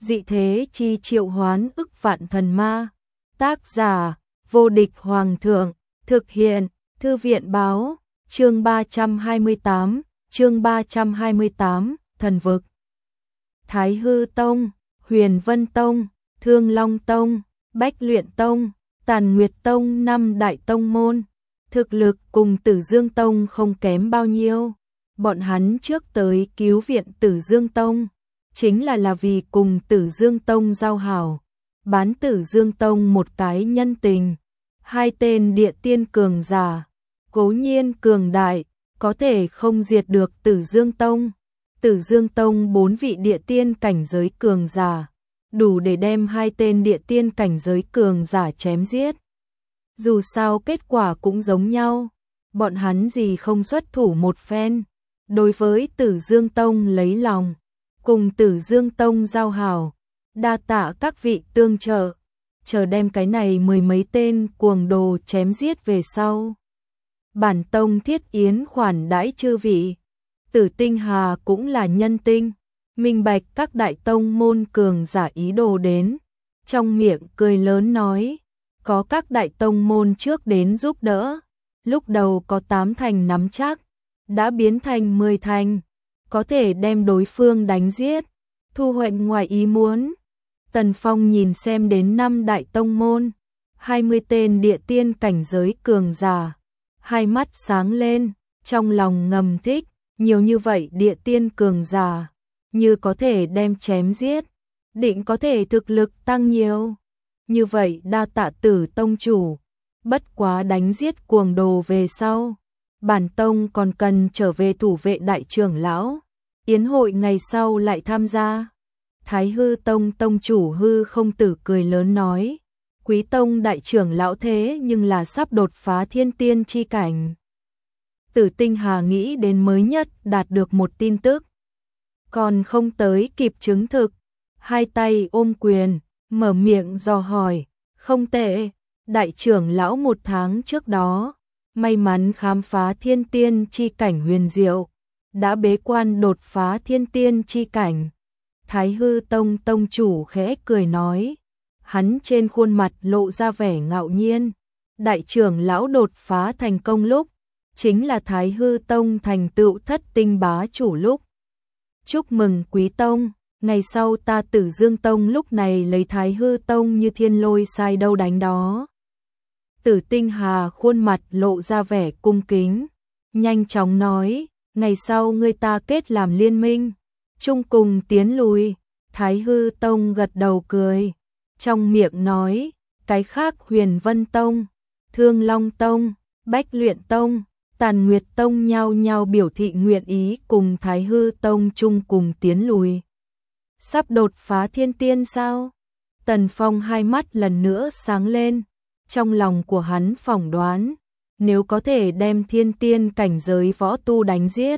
dị thế chi triệu hoán ức vạn thần ma. Tác giả, vô địch hoàng thượng, thực hiện, thư viện báo, chương 328, thần vực. Thái Hư Tông, Huyền Vân Tông, Thương Long Tông, Bách Luyện Tông, Tàn Nguyệt Tông, năm đại tông môn, thực lực cùng Tử Dương Tông không kém bao nhiêu. Bọn hắn trước tới cứu viện Tử Dương Tông, chính là vì cùng Tử Dương Tông giao hảo, bán Tử Dương Tông một cái nhân tình. Hai tên địa tiên cường giả, cố nhiên cường đại, có thể không diệt được Tử Dương Tông. Tử Dương Tông 4 vị địa tiên cảnh giới cường giả, đủ để đem hai tên địa tiên cảnh giới cường giả chém giết. Dù sao kết quả cũng giống nhau, bọn hắn gì không xuất thủ một phen. Đối với Tử Dương Tông lấy lòng, cùng Tử Dương Tông giao hảo, đa tạ các vị tương trợ, chờ đem cái này mười mấy tên cuồng đồ chém giết về sau. Bản tông thiết yến khoản đãi chư vị. Tử Tinh Hà cũng là nhân tinh, minh bạch các đại tông môn cường giả ý đồ đến, trong miệng cười lớn nói, có các đại tông môn trước đến giúp đỡ, lúc đầu có 8 thành nắm chắc, đã biến thành 10 thành, có thể đem đối phương đánh giết, thu hoạch ngoài ý muốn. Tần Phong nhìn xem đến 5 đại tông môn, 20 tên địa tiên cảnh giới cường giả, hai mắt sáng lên, trong lòng ngầm thích, nhiều như vậy địa tiên cường giả, như có thể đem chém giết, định có thể thực lực tăng nhiều. Như vậy đa tạ Tử tông chủ, bất quá đánh giết cuồng đồ về sau, bản tông còn cần trở về thủ vệ đại trưởng lão, yến hội ngày sau lại tham gia. Thái Hư Tông tông chủ Hư Không Tử cười lớn nói, Quý tông đại trưởng lão thế nhưng là sắp đột phá thiên tiên chi cảnh. Tử Tinh Hà nghĩ đến mới nhất đạt được một tin tức, còn không tới kịp chứng thực, hai tay ôm quyền, mở miệng dò hỏi, không tệ, đại trưởng lão 1 tháng trước đó, may mắn khám phá thiên tiên chi cảnh huyền diệu, đã bế quan đột phá thiên tiên chi cảnh. Thái Hư Tông tông chủ khẽ cười nói, hắn trên khuôn mặt lộ ra vẻ ngạo nhiên, đại trưởng lão đột phá thành công lúc, chính là Thái Hư Tông thành tựu thất tinh bá chủ lúc. Chúc mừng Quý tông, ngày sau ta Tử Dương Tông lúc này lấy Thái Hư Tông như thiên lôi sai đâu đánh đó. Tử Tinh Hà khuôn mặt lộ ra vẻ cung kính, nhanh chóng nói, ngày sau ngươi ta kết làm liên minh, chung cùng tiến lùi. Thái Hư Tông gật đầu cười, trong miệng nói, cái khác Huyền Vân Tông, Thương Long Tông, Bách Luyện Tông, Tàn Nguyệt Tông nhau nhau biểu thị nguyện ý cùng Thái Hư Tông chung cùng tiến lùi. Sắp đột phá thiên tiên sao? Tần Phong hai mắt lần nữa sáng lên, trong lòng của hắn phỏng đoán, nếu có thể đem thiên tiên cảnh giới võ tu đánh giết,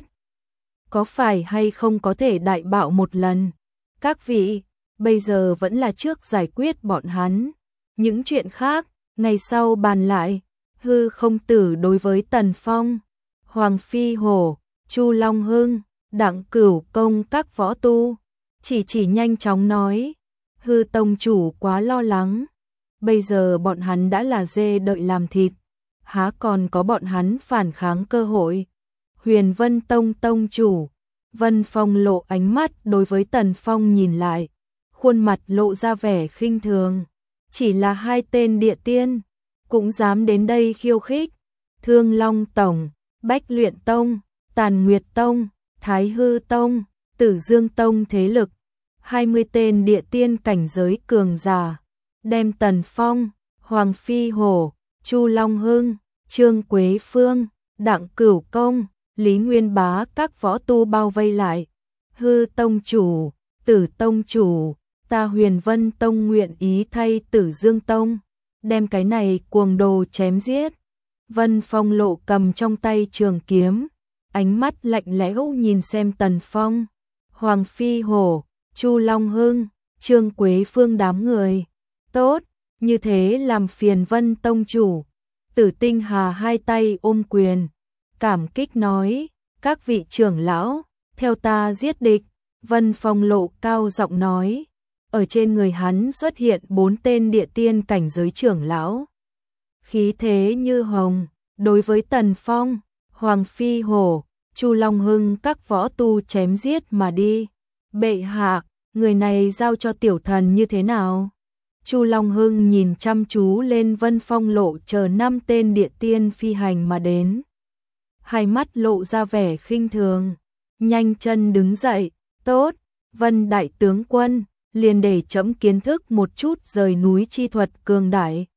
có phải hay không có thể đại bạo một lần? Các vị, bây giờ vẫn là trước giải quyết bọn hắn, những chuyện khác, ngày sau bàn lại. Hư Không Tử đối với Tần Phong, Hoàng Phi Hổ, Chu Long Hưng, Đặng Cửu Công các võ tu, chỉ nhanh chóng nói, Hư tông chủ quá lo lắng, bây giờ bọn hắn đã là dê đợi làm thịt, há còn có bọn hắn phản kháng cơ hội. Huyền Vân Tông tông chủ, Vân Phong lộ ánh mắt đối với Tần Phong nhìn lại, khuôn mặt lộ ra vẻ khinh thường, chỉ là hai tên địa tiên, cũng dám đến đây khiêu khích. Thương Long Tổng, Bách Luyện Tông, Tàn Nguyệt Tông, Thái Hư Tông, Tử Dương Tông thế lực, 20 tên địa tiên cảnh giới cường giả, đem Tần Phong, Hoàng Phi Hổ, Chu Long Hưng, Trương Quế Phương, Đặng Cửu Công, Lý Nguyên Bá các võ tu bao vây lại. Hư tông chủ, Tử tông chủ, ta Huyền Vân Tông nguyện ý thay Tử Dương Tông, đem cái này cuồng đồ chém giết. Vân Phong lộ cầm trong tay trường kiếm, ánh mắt lạnh lẽo nhìn xem Tần Phong, Hoàng Phi Hổ, Chu Long Hưng, Trương Quế Phương đám người. Tốt, như thế làm phiền Vân tông chủ. Tử Tinh Hà hai tay ôm quyền, cảm kích nói, các vị trưởng lão, theo ta giết địch. Vân Phong lộ cao giọng nói, ở trên người hắn xuất hiện 4 tên địa tiên cảnh giới trưởng lão. Khí thế như hồng, đối với Tần Phong, Hoàng Phi Hổ, Chu Long Hưng các võ tu chém giết mà đi. Bệ hạ, người này giao cho tiểu thần như thế nào? Chu Long Hưng nhìn chăm chú lên Vân Phong Lộ chờ 5 tên địa tiên phi hành mà đến. Hai mắt lộ ra vẻ khinh thường, nhanh chân đứng dậy, tốt, Vân đại tướng quân, liền để trẫm kiến thức một chút rời núi chi thuật cường đại.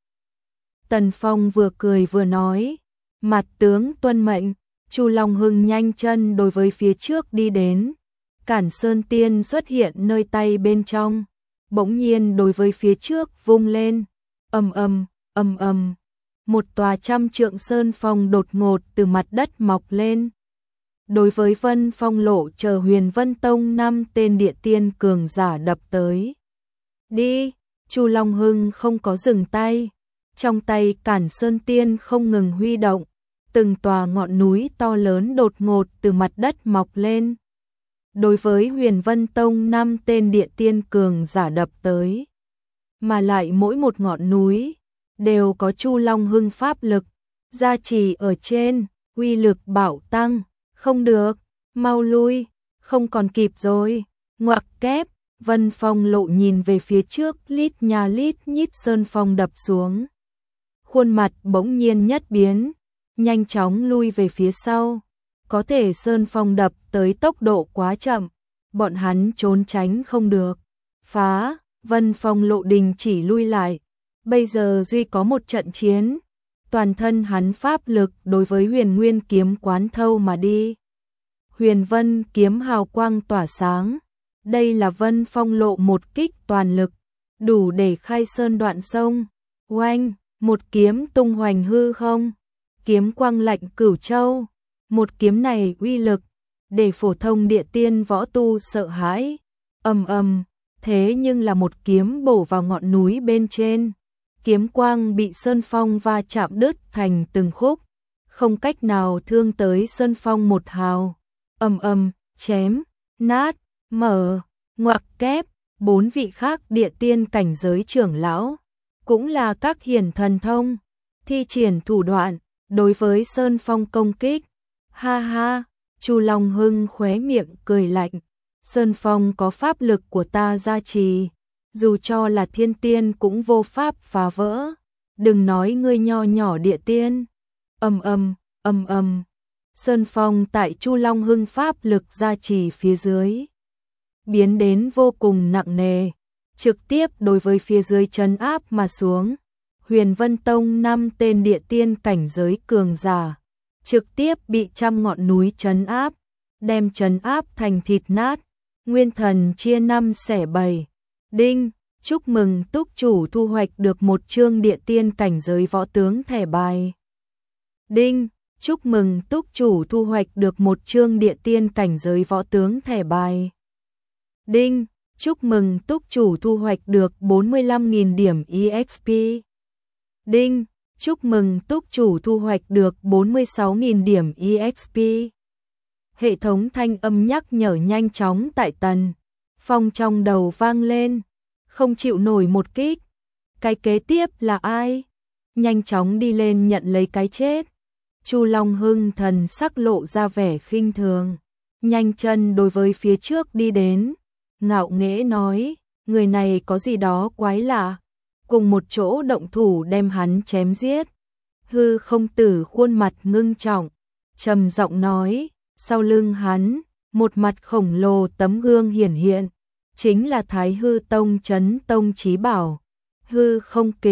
Tần Phong vừa cười vừa nói, mặt tướng tuân mệnh. Chu Long Hưng nhanh chân đối với phía trước đi đến, Cản Sơn Tiên xuất hiện nơi tay bên trong, bỗng nhiên đối với phía trước vung lên, ầm ầm, ầm ầm, một tòa 100 trượng sơn phong đột ngột từ mặt đất mọc lên. Đối với Vân Phong Lộ chờ Huyền Vân Tông 5 tên địa tiên cường giả đập tới. Đi, Chu Long Hưng không có dừng tay, trong tay Cản Sơn Tiên không ngừng huy động, từng tòa ngọn núi to lớn đột ngột từ mặt đất mọc lên. Đối với Huyền Vân Tông 5 tên địa tiên cường giả đập tới, mà lại mỗi một ngọn núi đều có Chu Long Hưng pháp lực gia trì ở trên, uy lực bạo tăng. Không được, mau lui, không còn kịp rồi. Ngoặc kép, Vân Phong Lộ nhìn về phía trước, lít nhà lít nhít sơn phong đập xuống. Khuôn mặt bỗng nhiên nhất biến, nhanh chóng lui về phía sau. Có thể sơn phong đập tới tốc độ quá chậm, bọn hắn trốn tránh không được. Phá, Vân Phong Lộ đình chỉ lui lại. Bây giờ duy có một trận chiến, toàn thân hắn pháp lực đối với Huyền Nguyên kiếm quán thâu mà đi. Huyền Vân kiếm hào quang tỏa sáng, đây là Vân Phong Lộ một kích toàn lực, đủ để khai sơn đoạn sông. Oanh, một kiếm tung hoành hư không, kiếm quang lạnh cửu châu. Một kiếm này uy lực để phổ thông địa tiên võ tu sợ hãi. Ầm ầm, thế nhưng là một kiếm bổ vào ngọn núi bên trên. Kiếm quang bị sơn phong va chạm đứt thành từng khúc, không cách nào thương tới sơn phong một hào. Ầm ầm, chém, nát, mở, ngoặc kép, 4 vị khác địa tiên cảnh giới trưởng lão, cũng là các hiển thần thông, thi triển thủ đoạn đối với sơn phong công kích. Ha ha, Chu Long Hưng khóe miệng cười lạnh, sơn phong có pháp lực của ta gia trì, dù cho là thiên tiên cũng vô pháp phá vỡ, đừng nói ngươi nho nhỏ địa tiên. Ầm ầm, ầm ầm, sơn phong tại Chu Long Hưng pháp lực gia trì phía dưới biến đến vô cùng nặng nề, trực tiếp đối với phía dưới trấn áp mà xuống. Huyền Vân Tông 5 tên địa tiên cảnh giới cường giả trực tiếp bị trăm ngọn núi trấn áp, đem trấn áp thành thịt nát, nguyên thần chia 5 xẻ 7. Đinh, chúc mừng túc chủ thu hoạch được một chương địa tiên cảnh giới võ tướng thẻ bài. Đinh, chúc mừng túc chủ thu hoạch được một chương địa tiên cảnh giới võ tướng thẻ bài. Đinh, chúc mừng túc chủ thu hoạch được 45.000 điểm EXP. Đinh, chúc mừng túc chủ thu hoạch được 46.000 điểm EXP. Hệ thống thanh âm nhắc nhở nhanh chóng tại Tần Phong trong đầu vang lên, không chịu nổi một kích. Cái kế tiếp là ai? Nhanh chóng đi lên nhận lấy cái chết. Chu Long Hưng thần sắc lộ ra vẻ khinh thường, nhanh chân đối với phía trước đi đến, ngạo nghễ nói, người này có gì đó quái lạ, cùng một chỗ động thủ đem hắn chém giết. Hư không tử khuôn mặt ngưng trọng, trầm giọng nói, sau lưng hắn, một mặt khổng lồ tấm gương hiển hiện, chính là Thái Hư Tông Chấn Tông Chí Bảo. Hư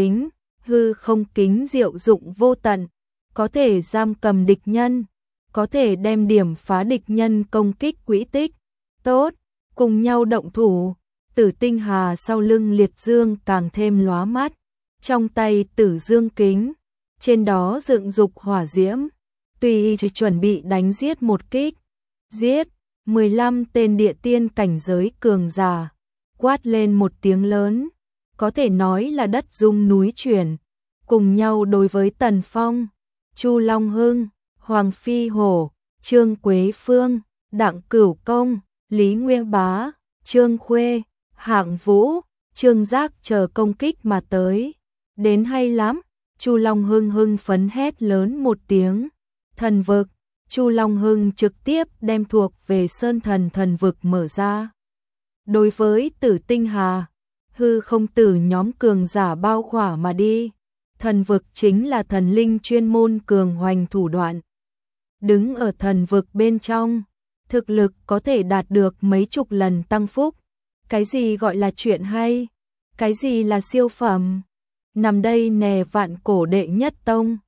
không kính diệu dụng vô tận, có thể giam cầm địch nhân, có thể đem điểm phá địch nhân công kích quỹ tích. Tốt, cùng nhau động thủ. Tử Tinh Hà sau lưng liệt dương càng thêm lóa mắt, trong tay Tử Dương kính, trên đó dựng dục hỏa diễm, tùy chuẩn bị đánh giết một kích. Giết, 15 tên địa tiên cảnh giới cường giả, quát lên một tiếng lớn, có thể nói là đất rung núi chuyển, cùng nhau đối với Tần Phong, Chu Long Hưng, Hoàng Phi Hổ, Trương Quế Phương, Đặng Cửu Công, Lý Nguyên Bá, Trương Khuê, Hạng Vũ, Trương Giác chờ công kích mà tới. Đến hay lắm, Chu Long Hưng hưng phấn hét lớn một tiếng. Thần vực, Chu Long Hưng trực tiếp đem thuộc về Sơn Thần thần vực mở ra. Đối với Tử Tinh Hà, hư không tử nhóm cường giả bao khỏa mà đi. Thần vực chính là thần linh chuyên môn cường hoành thủ đoạn. Đứng ở thần vực bên trong, thực lực có thể đạt được mấy chục lần tăng phúc. Cái gì gọi là chuyện hay? Cái gì là siêu phẩm? Nằm đây nè vạn cổ đệ nhất tông.